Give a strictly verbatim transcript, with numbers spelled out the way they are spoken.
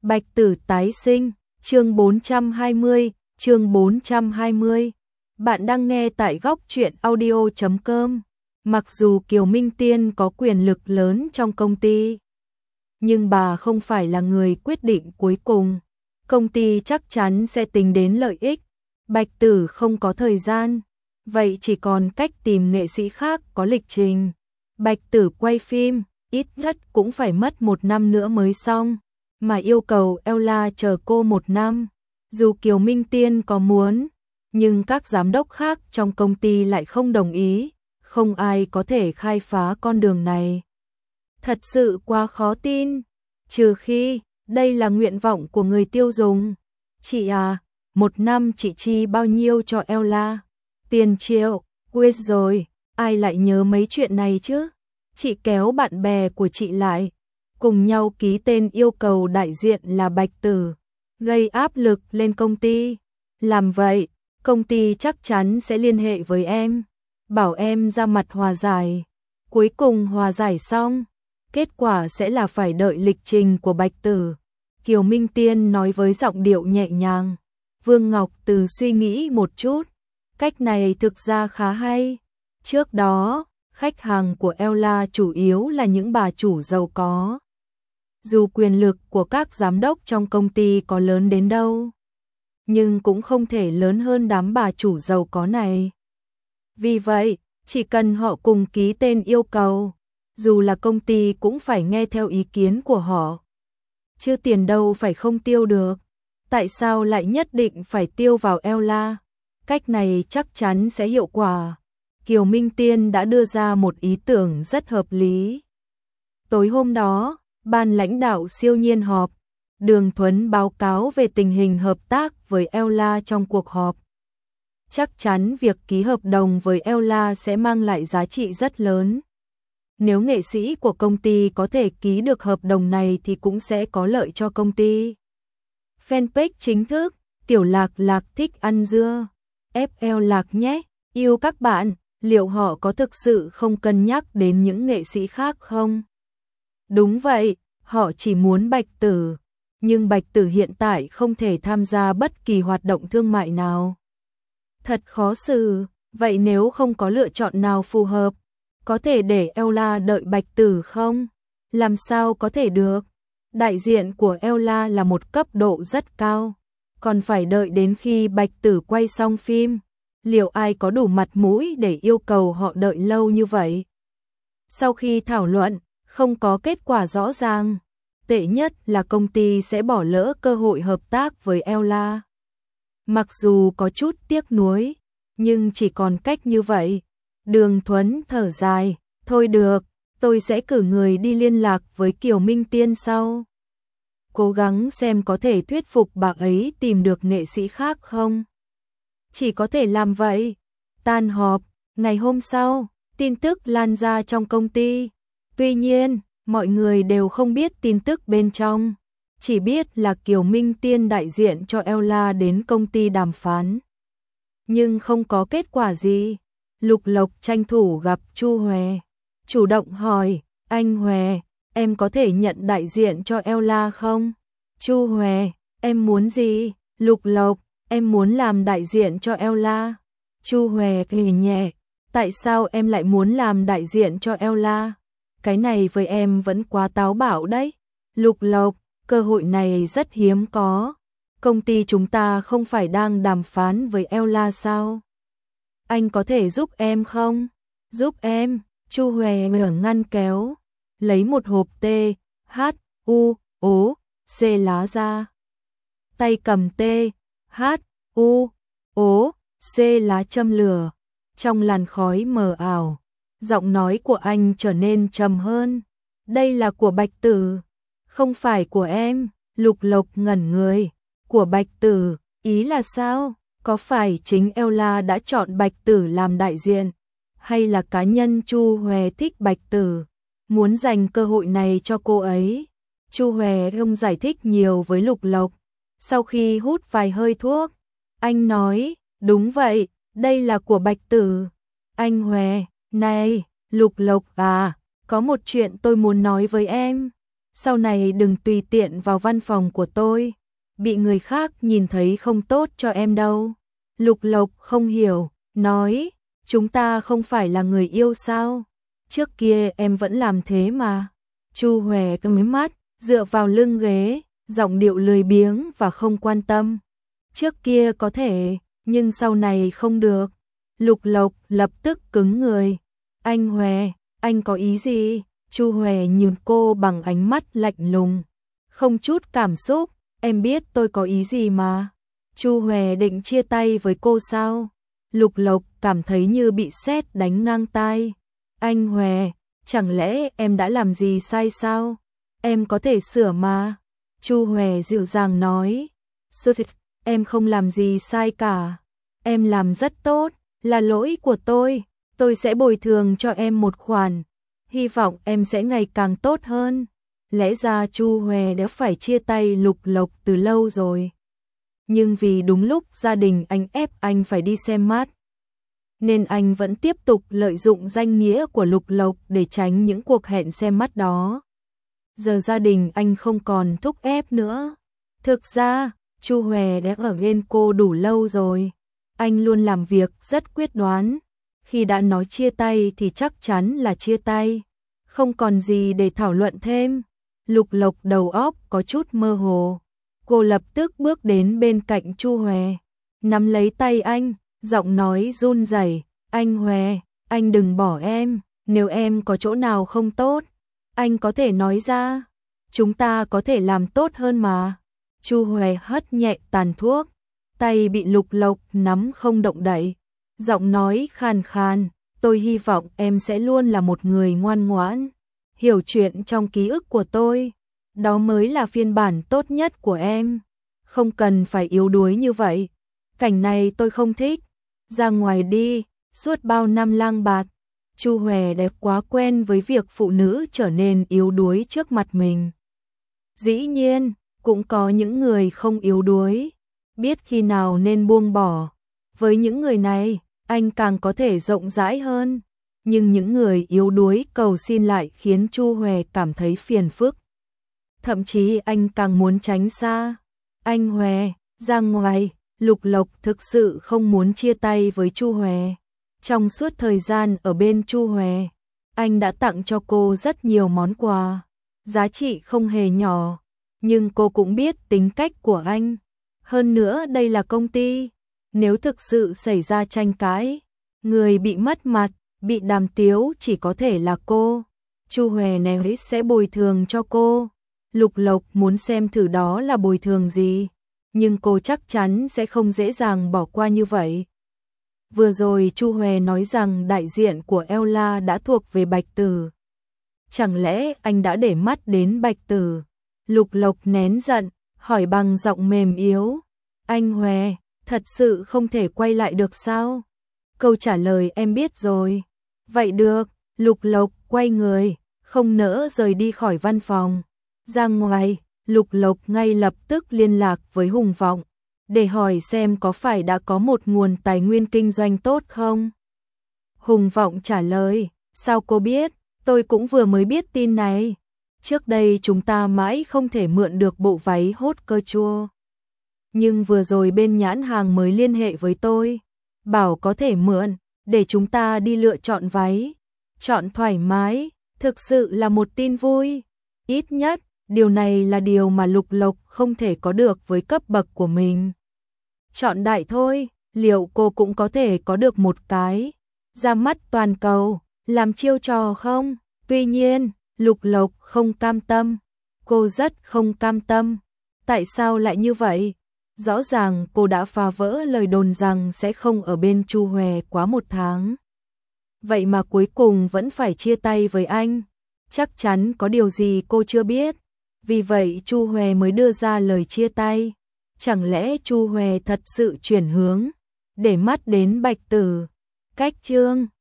Bạch Tử tái sinh, chương bốn trăm hai mươi, chương bốn trăm hai mươi. Bạn đang nghe tại góc truyện audio chấm com. Mặc dù Kiều Minh Tiên có quyền lực lớn trong công ty, nhưng bà không phải là người quyết định cuối cùng. Công ty chắc chắn sẽ tính đến lợi ích. Bạch Tử không có thời gian, vậy chỉ còn cách tìm nghệ sĩ khác có lịch trình. Bạch Tử quay phim, ít nhất cũng phải mất một năm nữa mới xong, mà yêu cầu Ella chờ cô một năm. Dù Kiều Minh Tiên có muốn, nhưng các giám đốc khác trong công ty lại không đồng ý, không ai có thể khai phá con đường này. Thật sự quá khó tin, trừ khi đây là nguyện vọng của người tiêu dùng. Chị à, một năm chị chi bao nhiêu cho Ella? Tiền triệu, quên rồi, ai lại nhớ mấy chuyện này chứ? Chị kéo bạn bè của chị lại, cùng nhau ký tên yêu cầu đại diện là Bạch Tử, gây áp lực lên công ty. Làm vậy, công ty chắc chắn sẽ liên hệ với em, bảo em ra mặt hòa giải. Cuối cùng hòa giải xong, kết quả sẽ là phải đợi lịch trình của Bạch Tử. Kiều Minh Tiên nói với giọng điệu nhẹ nhàng. Vương Ngọc Từ suy nghĩ một chút, cách này thực ra khá hay. Trước đó, khách hàng của Ella chủ yếu là những bà chủ giàu có. Dù quyền lực của các giám đốc trong công ty có lớn đến đâu, nhưng cũng không thể lớn hơn đám bà chủ giàu có này. Vì vậy, chỉ cần họ cùng ký tên yêu cầu, dù là công ty cũng phải nghe theo ý kiến của họ. Chứ tiền đâu phải không tiêu được. Tại sao lại nhất định phải tiêu vào Ella? Cách này chắc chắn sẽ hiệu quả. Kiều Minh Tiên đã đưa ra một ý tưởng rất hợp lý. Tối hôm đó, ban lãnh đạo siêu nhiên họp. Đường Thuấn báo cáo về tình hình hợp tác với Ella trong cuộc họp. Chắc chắn việc ký hợp đồng với Ella sẽ mang lại giá trị rất lớn. Nếu nghệ sĩ của công ty có thể ký được hợp đồng này thì cũng sẽ có lợi cho công ty. Fanpage chính thức, Tiểu Lạc Lạc thích ăn dưa. ép lờ Lạc nhé, yêu các bạn, liệu họ có thực sự không cân nhắc đến những nghệ sĩ khác không? Đúng vậy, họ chỉ muốn Bạch Tử, nhưng Bạch Tử hiện tại không thể tham gia bất kỳ hoạt động thương mại nào. Thật khó xử, vậy nếu không có lựa chọn nào phù hợp, có thể để Ella đợi Bạch Tử không? Làm sao có thể được? Đại diện của Ella là một cấp độ rất cao, còn phải đợi đến khi Bạch Tử quay xong phim. Liệu ai có đủ mặt mũi để yêu cầu họ đợi lâu như vậy? Sau khi thảo luận, không có kết quả rõ ràng. Tệ nhất là công ty sẽ bỏ lỡ cơ hội hợp tác với Ella. Mặc dù có chút tiếc nuối, nhưng chỉ còn cách như vậy. Đường Thuấn thở dài, thôi được, tôi sẽ cử người đi liên lạc với Kiều Minh Tiên sau. Cố gắng xem có thể thuyết phục bà ấy tìm được nghệ sĩ khác không. Chỉ có thể làm vậy. Tan họp, ngày hôm sau, tin tức lan ra trong công ty. Tuy nhiên, mọi người đều không biết tin tức bên trong. Chỉ biết là Kiều Minh Tiên đại diện cho Ella đến công ty đàm phán. Nhưng không có kết quả gì. Lục Lộc tranh thủ gặp Chu Hòe. Chủ động hỏi, anh Hòe, em có thể nhận đại diện cho Ella không? Chu Hòe, em muốn gì? Lục Lộc, em muốn làm đại diện cho Ella. Chu Hòe cười nhẹ, tại sao em lại muốn làm đại diện cho Ella? Cái này với em vẫn quá táo bạo đấy. Lục Lộc, cơ hội này rất hiếm có. Công ty chúng ta không phải đang đàm phán với Ella sao? Anh có thể giúp em không? Giúp em. Chu Hòe mở ngăn kéo, lấy một hộp T, H, U, O, C lá ra. Tay cầm T, H, U, O, C lá châm lửa. Trong làn khói mờ ảo, giọng nói của anh trở nên trầm hơn. Đây là của Bạch Tử, không phải của em. Lục Lộc ngẩn người. Của Bạch Tử, ý là sao? Có phải chính Ella đã chọn Bạch Tử làm đại diện? Hay là cá nhân Chu Hòe thích Bạch Tử, muốn dành cơ hội này cho cô ấy? Chu Hòe không giải thích nhiều với Lục Lộc. Sau khi hút vài hơi thuốc, anh nói, đúng vậy, đây là của Bạch Tử. Anh Hòe, này, Lục Lộc à, có một chuyện tôi muốn nói với em. sau này đừng tùy tiện vào văn phòng của tôi, bị người khác nhìn thấy không tốt cho em đâu. Lục Lộc không hiểu, nói, chúng ta không phải là người yêu sao? Trước kia em vẫn làm thế mà. Chu Hoè cong mắt, dựa vào lưng ghế, giọng điệu lười biếng và không quan tâm. Trước kia có thể, nhưng sau này không được. Lục Lộc lập tức cứng người. Anh Hoè, anh có ý gì? Chu Hoè nhìn cô bằng ánh mắt lạnh lùng, không chút cảm xúc. Em biết tôi có ý gì mà. Chu Hoè định chia tay với cô sao? Lục Lộc cảm thấy như bị sét đánh ngang tai. Anh Hoè, chẳng lẽ em đã làm gì sai sao? Em có thể sửa mà. Chu Hoè dịu dàng nói. Em không làm gì sai cả. Em làm rất tốt, là lỗi của tôi. Tôi sẽ bồi thường cho em một khoản. Hy vọng em sẽ ngày càng tốt hơn. Lẽ ra Chu Hoè đã phải chia tay Lục Lộc từ lâu rồi. Nhưng vì đúng lúc gia đình anh ép anh phải đi xem mắt, nên anh vẫn tiếp tục lợi dụng danh nghĩa của Lục Lộc để tránh những cuộc hẹn xem mắt đó. Giờ gia đình anh không còn thúc ép nữa. Thực ra, Chu Hoè đã ở bên cô đủ lâu rồi. Anh luôn làm việc rất quyết đoán. Khi đã nói chia tay thì chắc chắn là chia tay. Không còn gì để thảo luận thêm. Lục Lộc đầu óc có chút mơ hồ. Cô lập tức bước đến bên cạnh Chu Hoè, nắm lấy tay anh, giọng nói run rẩy, "Anh Hoè, anh đừng bỏ em, nếu em có chỗ nào không tốt, anh có thể nói ra, chúng ta có thể làm tốt hơn mà." Chu Hoè hất nhẹ tàn thuốc, tay bị Lục Lộc nắm không động đậy, giọng nói khàn khàn, "Tôi hy vọng em sẽ luôn là một người ngoan ngoãn, hiểu chuyện trong ký ức của tôi. Đó mới là phiên bản tốt nhất của em. Không cần phải yếu đuối như vậy. Cảnh này tôi không thích. Ra ngoài đi." Suốt bao năm lang bạt, Chu Hoè đã quá quen với việc phụ nữ trở nên yếu đuối trước mặt mình. Dĩ nhiên, cũng có những người không yếu đuối, biết khi nào nên buông bỏ. Với những người này, anh càng có thể rộng rãi hơn. Nhưng những người yếu đuối cầu xin lại khiến Chu Hoè cảm thấy phiền phức. Thậm chí anh càng muốn tránh xa. Anh Hoè, ra ngoài. Lục Lộc thực sự không muốn chia tay với Chu Hoè. Trong suốt thời gian ở bên Chu Hoè, anh đã tặng cho cô rất nhiều món quà, giá trị không hề nhỏ, nhưng cô cũng biết tính cách của anh. Hơn nữa đây là công ty, nếu thực sự xảy ra tranh cãi, người bị mất mặt, bị đàm tiếu chỉ có thể là cô. Chu Hoè này sẽ bồi thường cho cô. Lục Lộc muốn xem thử đó là bồi thường gì, nhưng cô chắc chắn sẽ không dễ dàng bỏ qua như vậy. Vừa rồi Chu Hoè nói rằng đại diện của Ella đã thuộc về Bạch Tử. Chẳng lẽ anh đã để mắt đến Bạch Tử? Lục Lộc nén giận, hỏi bằng giọng mềm yếu. Anh Hoè, thật sự không thể quay lại được sao? Câu trả lời em biết rồi. Vậy được, Lục Lộc quay người, không nỡ rời đi khỏi văn phòng. Ra ngoài, Lục Lộc ngay lập tức liên lạc với Hùng Vọng, để hỏi xem có phải đã có một nguồn tài nguyên kinh doanh tốt không. Hùng Vọng trả lời, sao cô biết, tôi cũng vừa mới biết tin này. Trước đây chúng ta mãi không thể mượn được bộ váy hốt cơ chua. Nhưng vừa rồi bên nhãn hàng mới liên hệ với tôi, bảo có thể mượn, để chúng ta đi lựa chọn váy. Chọn thoải mái, thực sự là một tin vui. Ít nhất, điều này là điều mà Lục Lộc không thể có được với cấp bậc của mình. Chọn đại thôi, liệu cô cũng có thể có được một cái ra mắt toàn cầu, làm chiêu trò không? Tuy nhiên, Lục Lộc không cam tâm. Cô rất không cam tâm. Tại sao lại như vậy? Rõ ràng cô đã phá vỡ lời đồn rằng sẽ không ở bên Chu Hoè quá một tháng. Vậy mà cuối cùng vẫn phải chia tay với anh. Chắc chắn có điều gì cô chưa biết. Vì vậy Chu Hoè mới đưa ra lời chia tay. Chẳng lẽ Chu Hoè thật sự chuyển hướng, để mắt đến Bạch Tử? Cách chương